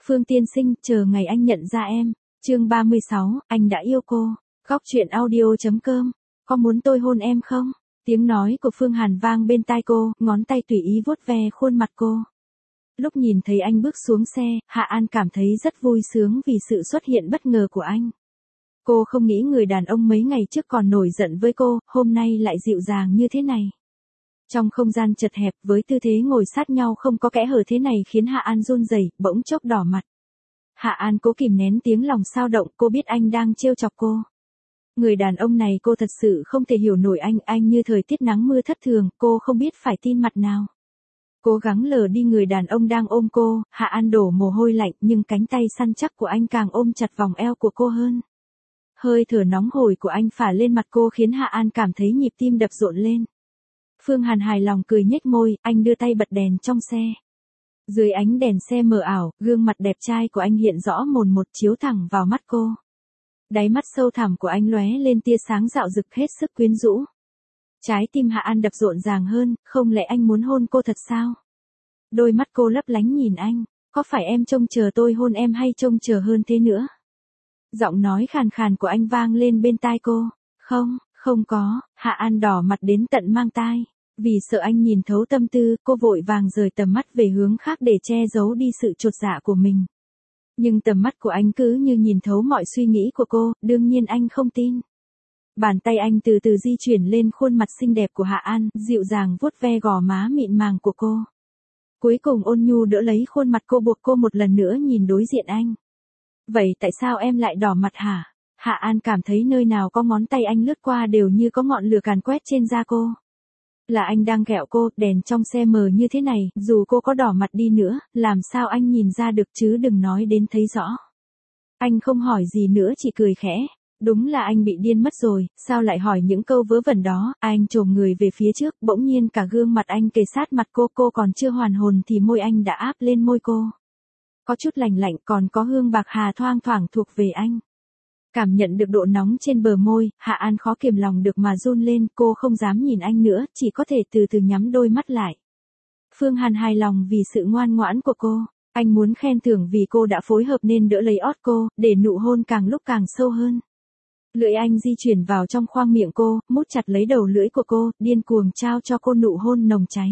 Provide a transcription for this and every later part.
Phương tiên sinh, chờ ngày anh nhận ra em. Chương 36, anh đã yêu cô. Góc truyện audio.com. Có muốn tôi hôn em không? Tiếng nói của Phương Hàn vang bên tai cô, ngón tay tùy ý vuốt ve khuôn mặt cô. Lúc nhìn thấy anh bước xuống xe, Hạ An cảm thấy rất vui sướng vì sự xuất hiện bất ngờ của anh. Cô không nghĩ người đàn ông mấy ngày trước còn nổi giận với cô, hôm nay lại dịu dàng như thế này. Trong không gian chật hẹp với tư thế ngồi sát nhau không có kẽ hở thế này khiến Hạ An run rẩy, bỗng chốc đỏ mặt. Hạ An cố kìm nén tiếng lòng xao động, cô biết anh đang trêu chọc cô. Người đàn ông này cô thật sự không thể hiểu nổi anh như thời tiết nắng mưa thất thường, cô không biết phải tin mặt nào. Cố gắng lờ đi người đàn ông đang ôm cô, Hạ An đổ mồ hôi lạnh nhưng cánh tay săn chắc của anh càng ôm chặt vòng eo của cô hơn. Hơi thở nóng hổi của anh phả lên mặt cô khiến Hạ An cảm thấy nhịp tim đập rộn lên. Phương Hàn hài lòng cười nhếch môi, anh đưa tay bật đèn trong xe. Dưới ánh đèn xe mờ ảo, gương mặt đẹp trai của anh hiện rõ mồn một chiếu thẳng vào mắt cô. Đáy mắt sâu thẳm của anh lóe lên tia sáng rạo rực hết sức quyến rũ. Trái tim Hạ An đập rộn ràng hơn, không lẽ anh muốn hôn cô thật sao? Đôi mắt cô lấp lánh nhìn anh, có phải em trông chờ tôi hôn em hay trông chờ hơn thế nữa? Giọng nói khàn khàn của anh vang lên bên tai cô. Không có, Hạ An đỏ mặt đến tận mang tai. Vì sợ anh nhìn thấu tâm tư, cô vội vàng rời tầm mắt về hướng khác để che giấu đi sự chột dạ của mình. Nhưng tầm mắt của anh cứ như nhìn thấu mọi suy nghĩ của cô, đương nhiên anh không tin. Bàn tay anh từ từ di chuyển lên khuôn mặt xinh đẹp của Hạ An, dịu dàng vuốt ve gò má mịn màng của cô. Cuối cùng ôn nhu đỡ lấy khuôn mặt cô, buộc cô một lần nữa nhìn đối diện anh. Vậy tại sao em lại đỏ mặt hả? Hạ An cảm thấy nơi nào có ngón tay anh lướt qua đều như có ngọn lửa càn quét trên da cô. Là anh đang ghẹo cô, đèn trong xe mờ như thế này, dù cô có đỏ mặt đi nữa, làm sao anh nhìn ra được chứ đừng nói đến thấy rõ. Anh không hỏi gì nữa chỉ cười khẽ. Đúng là anh bị điên mất rồi, sao lại hỏi những câu vớ vẩn đó, anh chồm người về phía trước, bỗng nhiên cả gương mặt anh kề sát mặt cô còn chưa hoàn hồn thì môi anh đã áp lên môi cô. Có chút lành lạnh còn có hương bạc hà thoang thoảng thuộc về anh. Cảm nhận được độ nóng trên bờ môi, Hạ An khó kiềm lòng được mà run lên, cô không dám nhìn anh nữa, chỉ có thể từ từ nhắm đôi mắt lại. Phương Hàn hài lòng vì sự ngoan ngoãn của cô, anh muốn khen thưởng vì cô đã phối hợp nên đỡ lấy ót cô, để nụ hôn càng lúc càng sâu hơn. Lưỡi anh di chuyển vào trong khoang miệng cô, mút chặt lấy đầu lưỡi của cô, điên cuồng trao cho cô nụ hôn nồng cháy.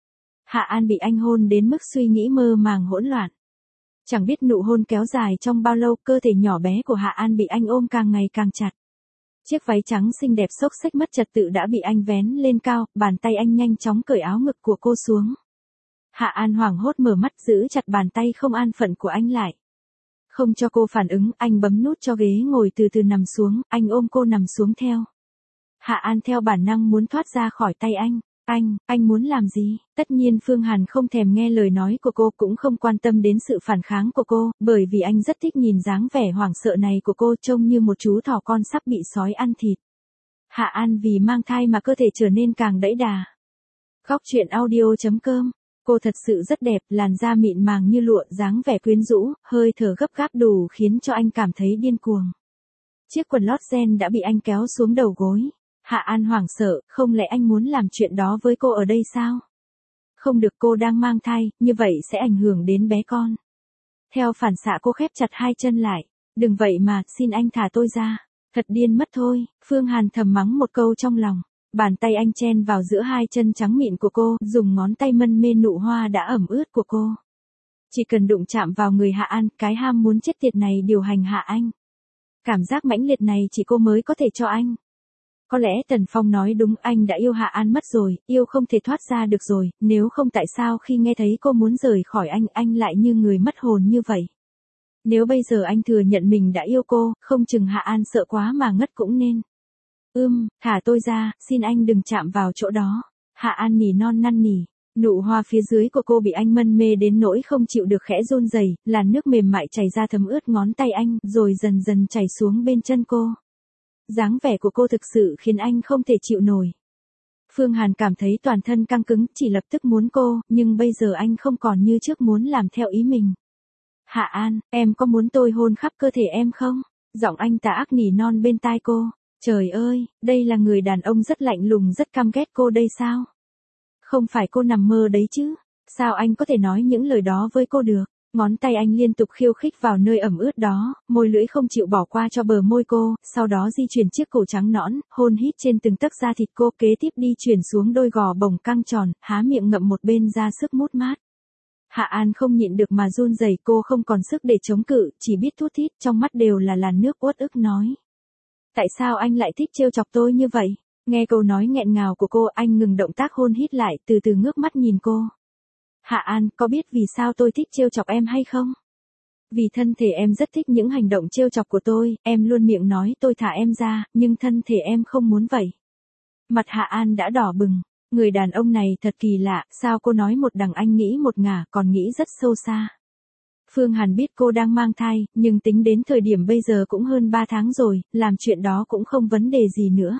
Hạ An bị anh hôn đến mức suy nghĩ mơ màng hỗn loạn. Chẳng biết nụ hôn kéo dài trong bao lâu, cơ thể nhỏ bé của Hạ An bị anh ôm càng ngày càng chặt. Chiếc váy trắng xinh đẹp xốc xếch mất trật tự đã bị anh vén lên cao, bàn tay anh nhanh chóng cởi áo ngực của cô xuống. Hạ An hoảng hốt mở mắt giữ chặt bàn tay không an phận của anh lại. Không cho cô phản ứng, anh bấm nút cho ghế ngồi từ từ nằm xuống, anh ôm cô nằm xuống theo. Hạ An theo bản năng muốn thoát ra khỏi tay anh. Anh muốn làm gì? Tất nhiên Phương Hàn không thèm nghe lời nói của cô, cũng không quan tâm đến sự phản kháng của cô, bởi vì anh rất thích nhìn dáng vẻ hoảng sợ này của cô, trông như một chú thỏ con sắp bị sói ăn thịt. Hạ An vì mang thai mà cơ thể trở nên càng đẫy đà. Góc truyện audio.com. Cô thật sự rất đẹp, làn da mịn màng như lụa, dáng vẻ quyến rũ, hơi thở gấp gáp đủ khiến cho anh cảm thấy điên cuồng. Chiếc quần lót ren đã bị anh kéo xuống đầu gối. Hạ An hoảng sợ, không lẽ anh muốn làm chuyện đó với cô ở đây sao? Không được, cô đang mang thai, như vậy sẽ ảnh hưởng đến bé con. Theo phản xạ cô khép chặt hai chân lại. Đừng vậy mà, xin anh thả tôi ra. Thật điên mất thôi, Phương Hàn thầm mắng một câu trong lòng. Bàn tay anh chen vào giữa hai chân trắng mịn của cô, dùng ngón tay mân mê nụ hoa đã ẩm ướt của cô. Chỉ cần đụng chạm vào người Hạ An, cái ham muốn chết tiệt này điều hành Hạ Anh. Cảm giác mãnh liệt này chỉ cô mới có thể cho anh. Có lẽ Tần Phong nói đúng, anh đã yêu Hạ An mất rồi, yêu không thể thoát ra được rồi, nếu không tại sao khi nghe thấy cô muốn rời khỏi anh lại như người mất hồn như vậy. Nếu bây giờ anh thừa nhận mình đã yêu cô, không chừng Hạ An sợ quá mà ngất cũng nên. Thả tôi ra, xin anh đừng chạm vào chỗ đó. Hạ An nỉ non năn nỉ. Nụ hoa phía dưới của cô bị anh mân mê đến nỗi không chịu được khẽ run rẩy, làn nước mềm mại chảy ra thấm ướt ngón tay anh, rồi dần dần chảy xuống bên chân cô. Dáng vẻ của cô thực sự khiến anh không thể chịu nổi. Phương Hàn cảm thấy toàn thân căng cứng, chỉ lập tức muốn cô, nhưng bây giờ anh không còn như trước muốn làm theo ý mình. Hạ An, em có muốn tôi hôn khắp cơ thể em không? Giọng anh tà ác nỉ non bên tai cô. Trời ơi, đây là người đàn ông rất lạnh lùng rất căm ghét cô đây sao? Không phải cô nằm mơ đấy chứ? Sao anh có thể nói những lời đó với cô được? Ngón tay anh liên tục khiêu khích vào nơi ẩm ướt đó, môi lưỡi không chịu bỏ qua cho bờ môi cô, sau đó di chuyển chiếc cổ trắng nõn, hôn hít trên từng tấc da thịt cô, kế tiếp đi chuyển xuống đôi gò bồng căng tròn, há miệng ngậm một bên ra sức mút mát. Hạ An không nhịn được mà run rẩy, cô không còn sức để chống cự, chỉ biết thút thít, trong mắt đều là làn nước uất ức nói. Tại sao anh lại thích trêu chọc tôi như vậy? Nghe câu nói nghẹn ngào của cô, anh ngừng động tác hôn hít lại, từ từ ngước mắt nhìn cô. Hạ An, có biết vì sao tôi thích trêu chọc em hay không? Vì thân thể em rất thích những hành động trêu chọc của tôi, em luôn miệng nói tôi thả em ra, nhưng thân thể em không muốn vậy. Mặt Hạ An đã đỏ bừng. Người đàn ông này thật kỳ lạ, sao cô nói một đằng anh nghĩ một ngả, còn nghĩ rất sâu xa. Phương Hàn biết cô đang mang thai, nhưng tính đến thời điểm bây giờ cũng hơn 3 tháng rồi, làm chuyện đó cũng không vấn đề gì nữa.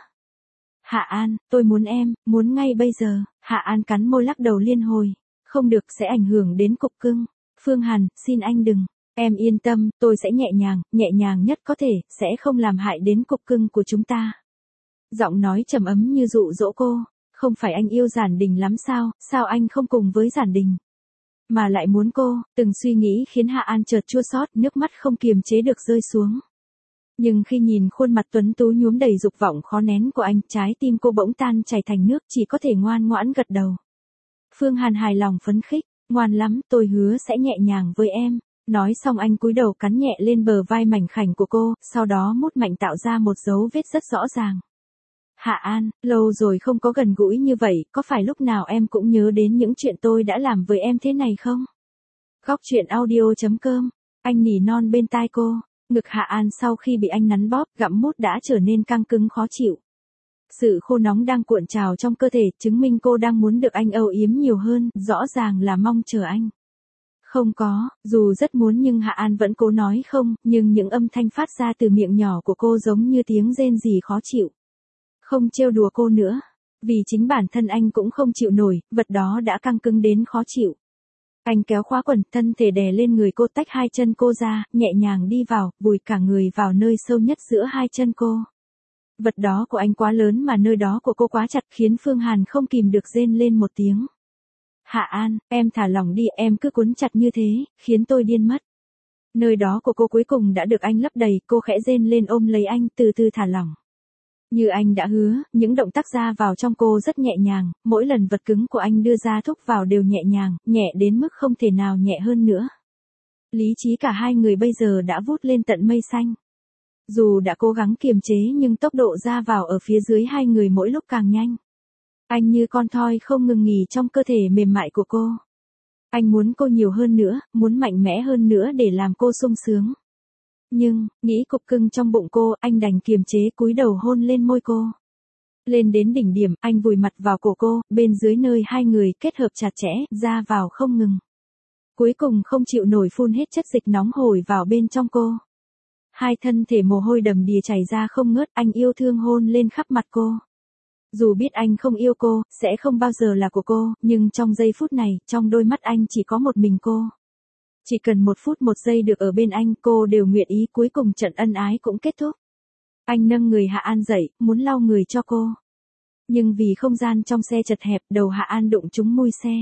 Hạ An, tôi muốn em, muốn ngay bây giờ. Hạ An cắn môi lắc đầu liên hồi. Không được, sẽ ảnh hưởng đến cục cưng. Phương Hàn, xin anh đừng. Em yên tâm, tôi sẽ nhẹ nhàng nhất có thể, sẽ không làm hại đến cục cưng của chúng ta. Giọng nói trầm ấm như dụ dỗ cô. Không phải anh yêu Giản Đình lắm sao anh không cùng với Giản Đình? Mà lại muốn cô, từng suy nghĩ khiến Hạ An chợt chua xót, nước mắt không kiềm chế được rơi xuống. Nhưng khi nhìn khuôn mặt tuấn tú nhuốm đầy dục vọng khó nén của anh, trái tim cô bỗng tan chảy thành nước, chỉ có thể ngoan ngoãn gật đầu. Phương Hàn hài lòng phấn khích, ngoan lắm, tôi hứa sẽ nhẹ nhàng với em. Nói xong anh cúi đầu cắn nhẹ lên bờ vai mảnh khảnh của cô, sau đó mút mạnh tạo ra một dấu vết rất rõ ràng. Hạ An, lâu rồi không có gần gũi như vậy, có phải lúc nào em cũng nhớ đến những chuyện tôi đã làm với em thế này không? Góc truyện audio.com, anh nỉ non bên tai cô, ngực Hạ An sau khi bị anh nắn bóp, gặm mút đã trở nên căng cứng khó chịu. Sự khô nóng đang cuộn trào trong cơ thể, chứng minh cô đang muốn được anh âu yếm nhiều hơn, rõ ràng là mong chờ anh. Không có, dù rất muốn nhưng Hạ An vẫn cố nói không, nhưng những âm thanh phát ra từ miệng nhỏ của cô giống như tiếng rên rỉ khó chịu. Không trêu đùa cô nữa, vì chính bản thân anh cũng không chịu nổi, vật đó đã căng cứng đến khó chịu. Anh kéo khóa quần, thân thể đè lên người cô, tách hai chân cô ra, nhẹ nhàng đi vào, vùi cả người vào nơi sâu nhất giữa hai chân cô. Vật đó của anh quá lớn mà nơi đó của cô quá chặt, khiến Phương Hàn không kìm được rên lên một tiếng. Hạ An, em thả lỏng đi, em cứ cuốn chặt như thế, khiến tôi điên mất. Nơi đó của cô cuối cùng đã được anh lấp đầy, cô khẽ rên lên ôm lấy anh, từ từ thả lỏng. Như anh đã hứa, những động tác ra vào trong cô rất nhẹ nhàng, mỗi lần vật cứng của anh đưa ra thúc vào đều nhẹ nhàng, nhẹ đến mức không thể nào nhẹ hơn nữa. Lý trí cả hai người bây giờ đã vút lên tận mây xanh. Dù đã cố gắng kiềm chế nhưng tốc độ ra vào ở phía dưới hai người mỗi lúc càng nhanh. Anh như con thoi không ngừng nghỉ trong cơ thể mềm mại của cô. Anh muốn cô nhiều hơn nữa, muốn mạnh mẽ hơn nữa để làm cô sung sướng. Nhưng, nghĩ cục cưng trong bụng cô, anh đành kiềm chế cúi đầu hôn lên môi cô. Lên đến đỉnh điểm, anh vùi mặt vào cổ cô, bên dưới nơi hai người kết hợp chặt chẽ, ra vào không ngừng. Cuối cùng không chịu nổi phun hết chất dịch nóng hổi vào bên trong cô. Hai thân thể mồ hôi đầm đìa chảy ra không ngớt, anh yêu thương hôn lên khắp mặt cô. Dù biết anh không yêu cô, sẽ không bao giờ là của cô, nhưng trong giây phút này, trong đôi mắt anh chỉ có một mình cô. Chỉ cần 1 phút 1 giây được ở bên anh, cô đều nguyện ý, cuối cùng trận ân ái cũng kết thúc. Anh nâng người Hạ An dậy, muốn lau người cho cô. Nhưng vì không gian trong xe chật hẹp, đầu Hạ An đụng trúng mui xe.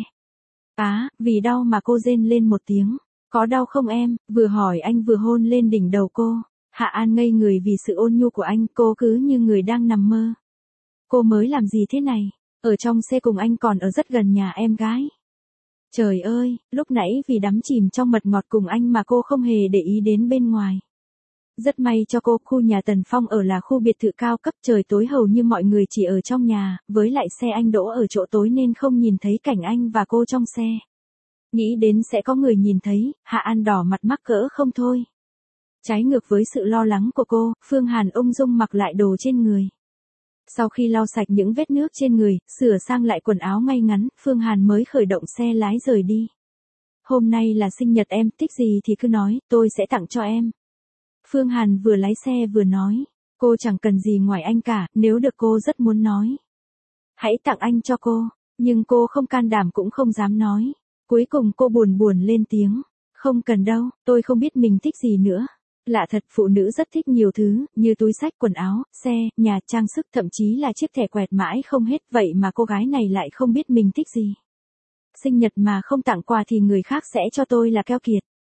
Vì đau mà cô rên lên một tiếng. Có đau không em? Vừa hỏi anh vừa hôn lên đỉnh đầu cô. Hạ An ngây người vì sự ôn nhu của anh, cô cứ như người đang nằm mơ. Cô mới làm gì thế này? Ở trong xe cùng anh còn ở rất gần nhà em gái. Trời ơi, lúc nãy vì đắm chìm trong mật ngọt cùng anh mà cô không hề để ý đến bên ngoài. Rất may cho cô, khu nhà Tần Phong ở là khu biệt thự cao cấp, trời tối hầu như mọi người chỉ ở trong nhà, với lại xe anh đỗ ở chỗ tối nên không nhìn thấy cảnh anh và cô trong xe. Nghĩ đến sẽ có người nhìn thấy, Hạ An đỏ mặt mắc cỡ không thôi. Trái ngược với sự lo lắng của cô, Phương Hàn ung dung mặc lại đồ trên người. Sau khi lau sạch những vết nước trên người, sửa sang lại quần áo ngay ngắn, Phương Hàn mới khởi động xe lái rời đi. Hôm nay là sinh nhật em, thích gì thì cứ nói, tôi sẽ tặng cho em. Phương Hàn vừa lái xe vừa nói, cô chẳng cần gì ngoài anh cả, nếu được cô rất muốn nói. Hãy tặng anh cho cô, nhưng cô không can đảm cũng không dám nói. Cuối cùng cô buồn buồn lên tiếng, không cần đâu, tôi không biết mình thích gì nữa. Lạ thật, phụ nữ rất thích nhiều thứ, như túi xách, quần áo, xe, nhà, trang sức, thậm chí là chiếc thẻ quẹt mãi không hết, vậy mà cô gái này lại không biết mình thích gì. Sinh nhật mà không tặng quà thì người khác sẽ cho tôi là keo kiệt.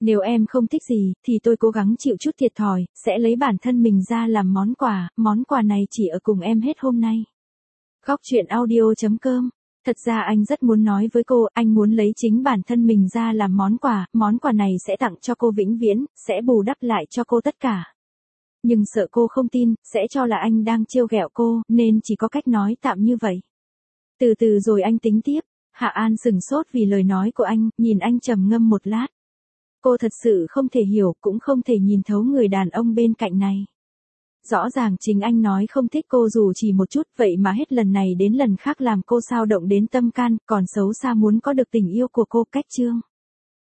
Nếu em không thích gì, thì tôi cố gắng chịu chút thiệt thòi, sẽ lấy bản thân mình ra làm món quà này chỉ ở cùng em hết hôm nay. Góc truyện audio.com. Thật ra anh rất muốn nói với cô, anh muốn lấy chính bản thân mình ra làm món quà này sẽ tặng cho cô vĩnh viễn, sẽ bù đắp lại cho cô tất cả. Nhưng sợ cô không tin, sẽ cho là anh đang trêu ghẹo cô, nên chỉ có cách nói tạm như vậy. Từ từ rồi anh tính tiếp. Hạ An sửng sốt vì lời nói của anh, nhìn anh trầm ngâm một lát. Cô thật sự không thể hiểu, cũng không thể nhìn thấu người đàn ông bên cạnh này. Rõ ràng chính anh nói không thích cô dù chỉ một chút, vậy mà hết lần này đến lần khác làm cô xao động đến tâm can, còn xấu xa muốn có được tình yêu của cô. Cách chương